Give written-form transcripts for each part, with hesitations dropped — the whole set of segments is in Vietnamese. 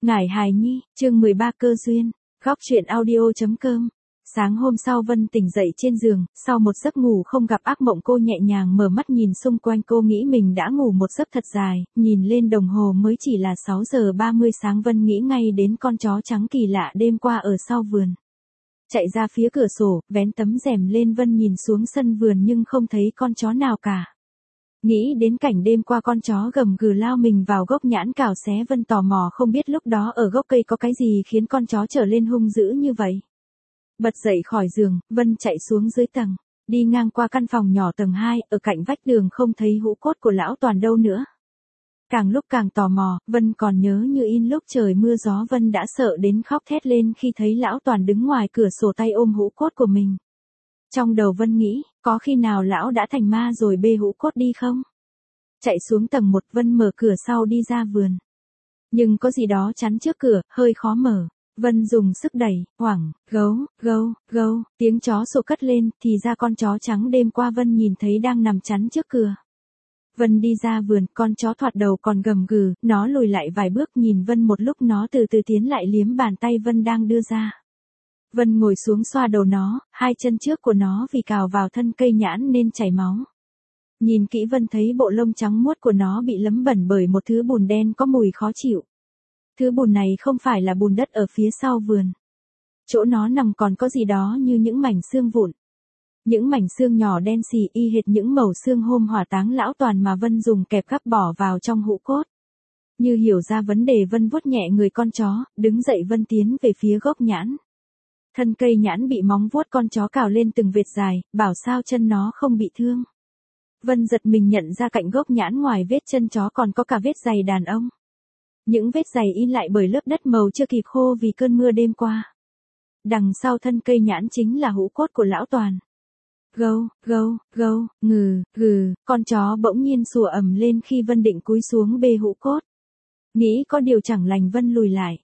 Ngải hài nhi, chương 13 cơ duyên, góc truyện audio.com. Sáng hôm sau Vân tỉnh dậy trên giường, sau một giấc ngủ không gặp ác mộng cô nhẹ nhàng mở mắt nhìn xung quanh cô nghĩ mình đã ngủ một giấc thật dài, nhìn lên đồng hồ mới chỉ là 6 giờ 30 sáng Vân nghĩ ngay đến con chó trắng kỳ lạ đêm qua ở sau vườn. Chạy ra phía cửa sổ, vén tấm rèm lên Vân nhìn xuống sân vườn nhưng không thấy con chó nào cả. Nghĩ đến cảnh đêm qua con chó gầm gừ lao mình vào gốc nhãn cào xé Vân tò mò không biết lúc đó ở gốc cây có cái gì khiến con chó trở lên hung dữ như vậy. Bật dậy khỏi giường, Vân chạy xuống dưới tầng, đi ngang qua căn phòng nhỏ tầng 2, ở cạnh vách đường không thấy hũ cốt của lão Toàn đâu nữa. Càng lúc càng tò mò, Vân còn nhớ như in lúc trời mưa gió Vân đã sợ đến khóc thét lên khi thấy lão Toàn đứng ngoài cửa sổ tay ôm hũ cốt của mình. Trong đầu Vân nghĩ, có khi nào lão đã thành ma rồi bê hũ cốt đi không? Chạy xuống tầng 1 Vân mở cửa sau đi ra vườn. Nhưng có gì đó chắn trước cửa, hơi khó mở. Vân dùng sức đẩy, hoảng, gâu, gâu, gâu, tiếng chó sủa cất lên, thì ra con chó trắng đêm qua Vân nhìn thấy đang nằm chắn trước cửa. Vân đi ra vườn, con chó thoạt đầu còn gầm gừ, nó lùi lại vài bước nhìn Vân một lúc nó từ từ tiến lại liếm bàn tay Vân đang đưa ra. Vân ngồi xuống xoa đầu nó, hai chân trước của nó vì cào vào thân cây nhãn nên chảy máu. Nhìn kỹ Vân thấy bộ lông trắng muốt của nó bị lấm bẩn bởi một thứ bùn đen có mùi khó chịu. Thứ bùn này không phải là bùn đất ở phía sau vườn. Chỗ nó nằm còn có gì đó như những mảnh xương vụn. Những mảnh xương nhỏ đen xì y hệt những mẩu xương hôm hỏa táng lão Toàn mà Vân dùng kẹp gắp bỏ vào trong hũ cốt. Như hiểu ra vấn đề Vân vuốt nhẹ người con chó, đứng dậy Vân tiến về phía gốc nhãn. Thân cây nhãn bị móng vuốt con chó cào lên từng vệt dài, bảo sao chân nó không bị thương. Vân giật mình nhận ra cạnh gốc nhãn ngoài vết chân chó còn có cả vết giày đàn ông. Những vết giày in lại bởi lớp đất màu chưa kịp khô vì cơn mưa đêm qua. Đằng sau thân cây nhãn chính là hũ cốt của lão Toàn. Gâu, gâu, gâu, ngừ, gừ, con chó bỗng nhiên sủa ầm lên khi Vân định cúi xuống bê hũ cốt. Nghĩ có điều chẳng lành Vân lùi lại.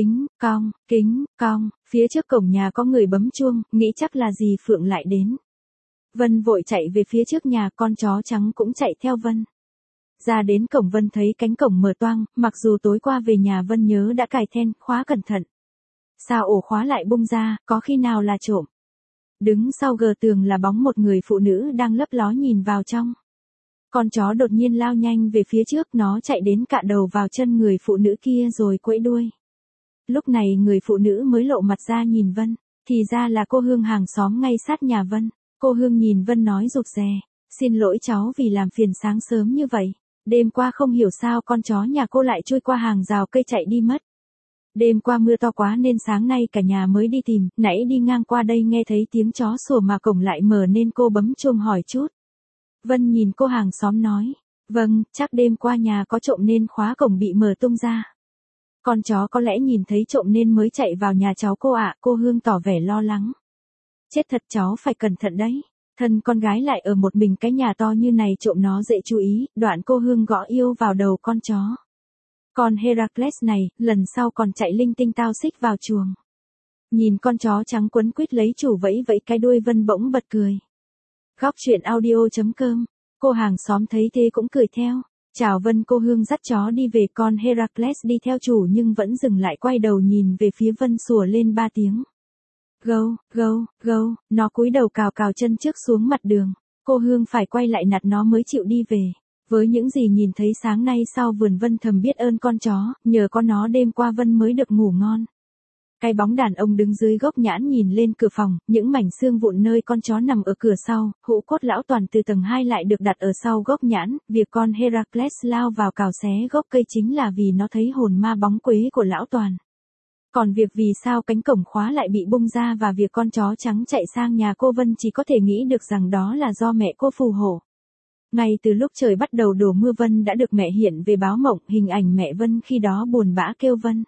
Kính, cong, phía trước cổng nhà có người bấm chuông, nghĩ chắc là dì Phượng lại đến. Vân vội chạy về phía trước nhà, con chó trắng cũng chạy theo Vân. Ra đến cổng Vân thấy cánh cổng mở toang, mặc dù tối qua về nhà Vân nhớ đã cài then, khóa cẩn thận. Sao ổ khóa lại bung ra, có khi nào là trộm? Đứng sau gờ tường là bóng một người phụ nữ đang lấp ló nhìn vào trong. Con chó đột nhiên lao nhanh về phía trước, nó chạy đến cạ đầu vào chân người phụ nữ kia rồi quẫy đuôi. Lúc này người phụ nữ mới lộ mặt ra nhìn Vân, thì ra là cô Hương hàng xóm ngay sát nhà Vân. Cô Hương nhìn Vân nói rụt rè, xin lỗi cháu vì làm phiền sáng sớm như vậy. Đêm qua không hiểu sao con chó nhà cô lại chui qua hàng rào cây chạy đi mất. Đêm qua mưa to quá nên sáng nay cả nhà mới đi tìm, nãy đi ngang qua đây nghe thấy tiếng chó sủa mà cổng lại mở nên cô bấm chuông hỏi chút. Vân nhìn cô hàng xóm nói, vâng, chắc đêm qua nhà có trộm nên khóa cổng bị mở tung ra. Con chó có lẽ nhìn thấy trộm nên mới chạy vào nhà cháu cô ạ, cô Hương tỏ vẻ lo lắng. Chết thật cháu phải cẩn thận đấy. Thân con gái lại ở một mình cái nhà to như này trộm nó dễ chú ý, đoạn cô Hương gõ yêu vào đầu con chó. Con Heracles này, lần sau còn chạy linh tinh tao xích vào chuồng. Nhìn con chó trắng quấn quýt lấy chủ vẫy vẫy cái đuôi Vân bỗng bật cười. Góc truyện audio.com, cô hàng xóm thấy thế cũng cười theo. Chào Vân, cô Hương dắt chó đi về, con Heracles đi theo chủ nhưng vẫn dừng lại quay đầu nhìn về phía Vân sủa lên 3 tiếng. Gâu, gâu, gâu, nó cúi đầu cào cào chân trước xuống mặt đường. Cô Hương phải quay lại nạt nó mới chịu đi về. Với những gì nhìn thấy sáng nay sau vườn Vân thầm biết ơn con chó, nhờ có nó đêm qua Vân mới được ngủ ngon. Cái bóng đàn ông đứng dưới gốc nhãn nhìn lên cửa phòng, những mảnh xương vụn nơi con chó nằm ở cửa sau, hũ cốt lão Toàn từ tầng 2 lại được đặt ở sau gốc nhãn, việc con Heracles lao vào cào xé gốc cây chính là vì nó thấy hồn ma bóng quế của lão Toàn. Còn việc vì sao cánh cổng khóa lại bị bung ra và việc con chó trắng chạy sang nhà cô Vân chỉ có thể nghĩ được rằng đó là do mẹ cô phù hộ. Ngay từ lúc trời bắt đầu đổ mưa Vân đã được mẹ hiện về báo mộng, hình ảnh mẹ Vân khi đó buồn bã kêu Vân.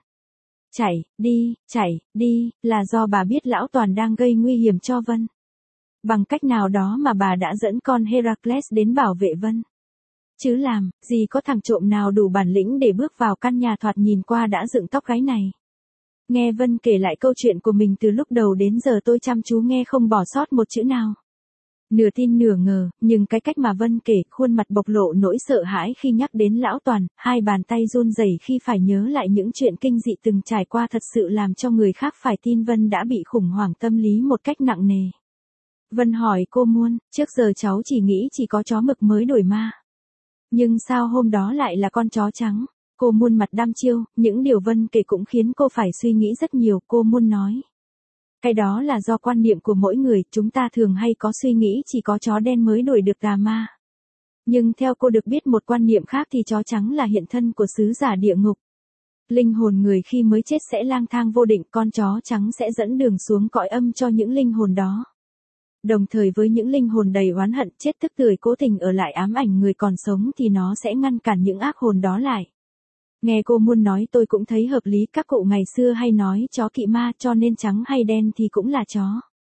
Chạy đi, là do bà biết lão Toàn đang gây nguy hiểm cho Vân. Bằng cách nào đó mà bà đã dẫn con Heracles đến bảo vệ Vân. Chứ làm, gì có thằng trộm nào đủ bản lĩnh để bước vào căn nhà thoạt nhìn qua đã dựng tóc gáy này. Nghe Vân kể lại câu chuyện của mình từ lúc đầu đến giờ tôi chăm chú nghe không bỏ sót một chữ nào. Nửa tin nửa ngờ, nhưng cái cách mà Vân kể, khuôn mặt bộc lộ nỗi sợ hãi khi nhắc đến lão Toàn, hai bàn tay run rẩy khi phải nhớ lại những chuyện kinh dị từng trải qua thật sự làm cho người khác phải tin Vân đã bị khủng hoảng tâm lý một cách nặng nề. Vân hỏi cô Muôn, trước giờ cháu chỉ nghĩ chỉ có chó mực mới đổi ma. Nhưng sao hôm đó lại là con chó trắng? Cô Muôn mặt đăm chiêu, những điều Vân kể cũng khiến cô phải suy nghĩ rất nhiều, cô Muôn nói. Cái đó là do quan niệm của mỗi người, chúng ta thường hay có suy nghĩ chỉ có chó đen mới đuổi được tà ma. Nhưng theo cô được biết một quan niệm khác thì chó trắng là hiện thân của sứ giả địa ngục. Linh hồn người khi mới chết sẽ lang thang vô định, con chó trắng sẽ dẫn đường xuống cõi âm cho những linh hồn đó. Đồng thời với những linh hồn đầy oán hận chết tức tưởi cố tình ở lại ám ảnh người còn sống thì nó sẽ ngăn cản những ác hồn đó lại. Nghe cô Muôn nói tôi cũng thấy hợp lý, các cụ ngày xưa hay nói chó kỵ ma cho nên trắng hay đen thì cũng là chó.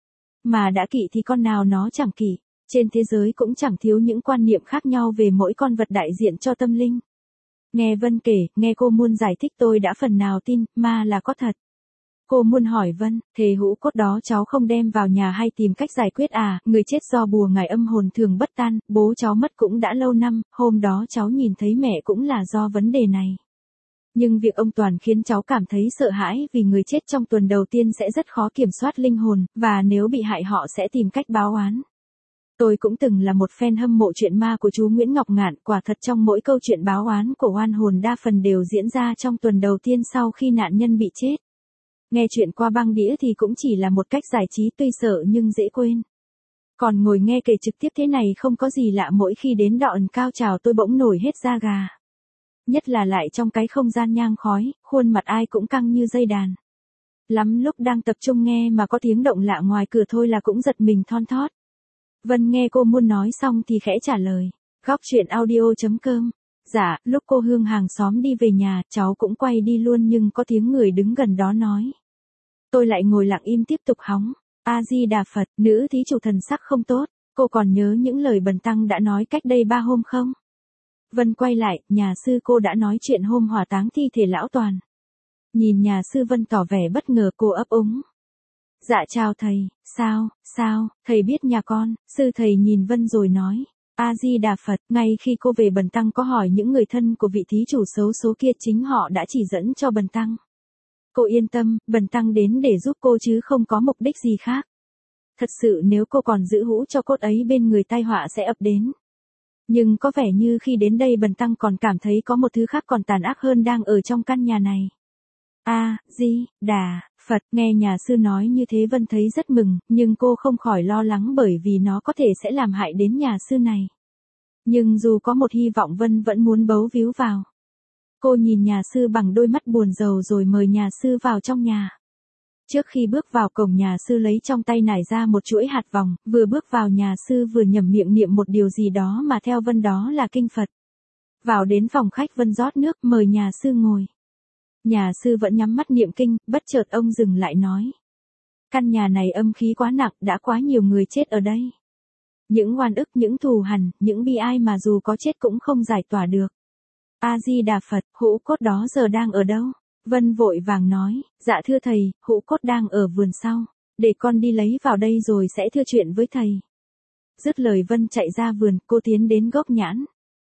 Mà đã kỵ thì con nào nó chẳng kỵ, trên thế giới cũng chẳng thiếu những quan niệm khác nhau về mỗi con vật đại diện cho tâm linh. Nghe Vân kể, nghe cô Muôn giải thích tôi đã phần nào tin, ma là có thật. Cô Muôn hỏi Vân, thế hũ cốt đó cháu không đem vào nhà hay tìm cách giải quyết à, người chết do bùa ngải âm hồn thường bất tan, bố cháu mất cũng đã lâu năm, hôm đó cháu nhìn thấy mẹ cũng là do vấn đề này. Nhưng việc ông Toàn khiến cháu cảm thấy sợ hãi vì người chết trong tuần đầu tiên sẽ rất khó kiểm soát linh hồn, và nếu bị hại họ sẽ tìm cách báo oán. Tôi cũng từng là một fan hâm mộ chuyện ma của chú Nguyễn Ngọc Ngạn, quả thật trong mỗi câu chuyện báo oán của oan hồn đa phần đều diễn ra trong tuần đầu tiên sau khi nạn nhân bị chết. Nghe chuyện qua băng đĩa thì cũng chỉ là một cách giải trí tuy sợ nhưng dễ quên. Còn ngồi nghe kể trực tiếp thế này không có gì lạ, mỗi khi đến đoạn cao trào tôi bỗng nổi hết da gà. Nhất là lại trong cái không gian nhang khói, khuôn mặt ai cũng căng như dây đàn. Lắm lúc đang tập trung nghe mà có tiếng động lạ ngoài cửa thôi là cũng giật mình thon thót. Vân nghe cô Muôn nói xong thì khẽ trả lời. Góc truyện audio.com. Dạ, lúc cô Hương hàng xóm đi về nhà, cháu cũng quay đi luôn nhưng có tiếng người đứng gần đó nói. Tôi lại ngồi lặng im tiếp tục hóng. A-di-đà Phật, nữ thí chủ thần sắc không tốt. Cô còn nhớ những lời Bần Tăng đã nói cách đây 3 hôm không? Vân quay lại, nhà sư cô đã nói chuyện hôm hỏa táng thi thể lão Toàn. Nhìn nhà sư Vân tỏ vẻ bất ngờ, cô ấp úng. Dạ chào thầy, sao, thầy biết nhà con, sư thầy nhìn Vân rồi nói. A-di-đà Phật, ngay khi cô về Bần Tăng có hỏi những người thân của vị thí chủ xấu số kia, chính họ đã chỉ dẫn cho Bần Tăng. Cô yên tâm, Bần Tăng đến để giúp cô chứ không có mục đích gì khác. Thật sự nếu cô còn giữ hũ cho cốt ấy bên người tai họa sẽ ập đến. Nhưng có vẻ như khi đến đây Bần Tăng còn cảm thấy có một thứ khác còn tàn ác hơn đang ở trong căn nhà này. A-di-đà Phật, nghe nhà sư nói như thế Vân thấy rất mừng, nhưng cô không khỏi lo lắng bởi vì nó có thể sẽ làm hại đến nhà sư này. Nhưng dù có một hy vọng Vân vẫn muốn bấu víu vào. Cô nhìn nhà sư bằng đôi mắt buồn rầu rồi mời nhà sư vào trong nhà. Trước khi bước vào cổng nhà sư lấy trong tay nải ra một chuỗi hạt vòng, vừa bước vào nhà sư vừa nhẩm miệng niệm một điều gì đó mà theo Vân đó là kinh Phật. Vào đến phòng khách Vân rót nước mời nhà sư ngồi. Nhà sư vẫn nhắm mắt niệm kinh, bất chợt ông dừng lại nói. Căn nhà này âm khí quá nặng, đã quá nhiều người chết ở đây. Những oan ức, những thù hằn, những bi ai mà dù có chết cũng không giải tỏa được. A-di-đà Phật, hũ cốt đó giờ đang ở đâu? Vân vội vàng nói, dạ thưa thầy, hũ cốt đang ở vườn sau, để con đi lấy vào đây rồi sẽ thưa chuyện với thầy. Dứt lời Vân chạy ra vườn, cô tiến đến gốc nhãn.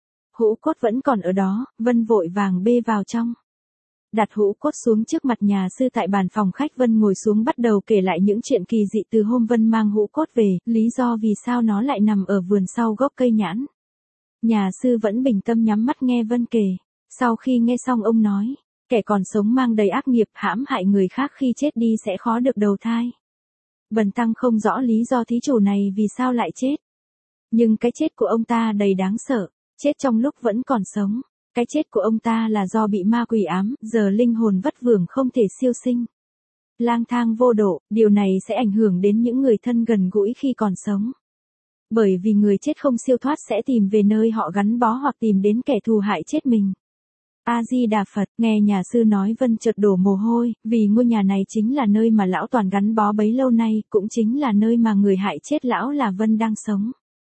Hũ cốt vẫn còn ở đó, Vân vội vàng bê vào trong. Đặt hũ cốt xuống trước mặt nhà sư tại bàn phòng khách, Vân ngồi xuống bắt đầu kể lại những chuyện kỳ dị từ hôm Vân mang hũ cốt về, lý do vì sao nó lại nằm ở vườn sau gốc cây nhãn. Nhà sư vẫn bình tâm nhắm mắt nghe Vân kể. Sau khi nghe xong ông nói, kẻ còn sống mang đầy ác nghiệp hãm hại người khác khi chết đi sẽ khó được đầu thai. Bần Tăng không rõ lý do thí chủ này vì sao lại chết. Nhưng cái chết của ông ta đầy đáng sợ, chết trong lúc vẫn còn sống. Cái chết của ông ta là do bị ma quỷ ám, giờ linh hồn vất vưởng không thể siêu sinh. Lang thang vô độ, điều này sẽ ảnh hưởng đến những người thân gần gũi khi còn sống. Bởi vì người chết không siêu thoát sẽ tìm về nơi họ gắn bó hoặc tìm đến kẻ thù hại chết mình. A-di-đà Phật, nghe nhà sư nói Vân chợt đổ mồ hôi, vì ngôi nhà này chính là nơi mà lão Toàn gắn bó bấy lâu nay, cũng chính là nơi mà người hại chết lão là Vân đang sống.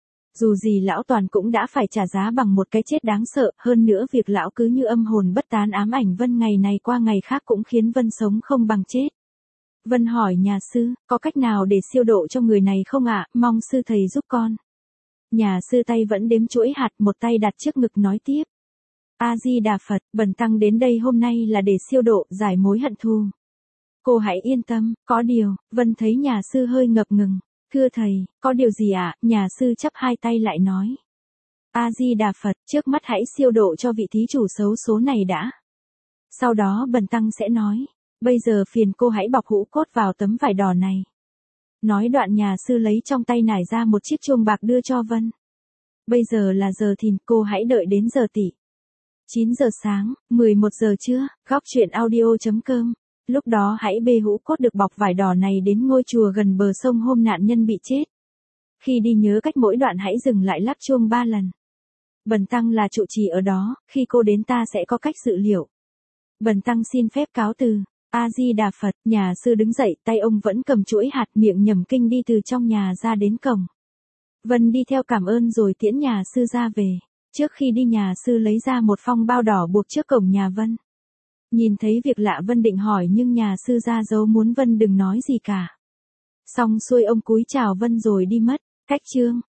Dù gì lão Toàn cũng đã phải trả giá bằng một cái chết đáng sợ, hơn nữa việc lão cứ như âm hồn bất tán ám ảnh Vân ngày này qua ngày khác cũng khiến Vân sống không bằng chết. Vân hỏi nhà sư, có cách nào để siêu độ cho người này không ạ, mong sư thầy giúp con. Nhà sư tay vẫn đếm chuỗi hạt, một tay đặt trước ngực nói tiếp. A-di-đà Phật, bần tăng đến đây hôm nay là để siêu độ, giải mối hận thù. Cô hãy yên tâm, có điều, Vân thấy nhà sư hơi ngập ngừng. Thưa thầy, có điều gì ạ? Nhà sư chắp hai tay lại nói. A-di-đà Phật, trước mắt hãy siêu độ cho vị thí chủ xấu số này đã. Sau đó bần tăng sẽ nói. Bây giờ phiền cô hãy bọc hũ cốt vào tấm vải đỏ này. Nói đoạn nhà sư lấy trong tay nải ra một chiếc chuông bạc đưa cho Vân. Bây giờ là giờ thìn, cô hãy đợi đến giờ tỵ. 9 giờ sáng, 11 giờ trưa, góc truyện audio.com. Lúc đó hãy bê hũ cốt được bọc vải đỏ này đến ngôi chùa gần bờ sông hôm nạn nhân bị chết. Khi đi nhớ cách mỗi đoạn hãy dừng lại lắc chuông 3 lần. Bần tăng là trụ trì ở đó, khi cô đến ta sẽ có cách dự liệu. Bần tăng xin phép cáo từ. A-di-đà Phật, nhà sư đứng dậy, tay ông vẫn cầm chuỗi hạt, miệng nhẩm kinh đi từ trong nhà ra đến cổng. Vân đi theo cảm ơn rồi tiễn nhà sư ra về. Trước khi đi nhà sư lấy ra một phong bao đỏ buộc trước cổng nhà Vân. Nhìn thấy việc lạ Vân định hỏi nhưng nhà sư ra dấu muốn Vân đừng nói gì cả. Xong xuôi ông cúi chào Vân rồi đi mất. Cách chương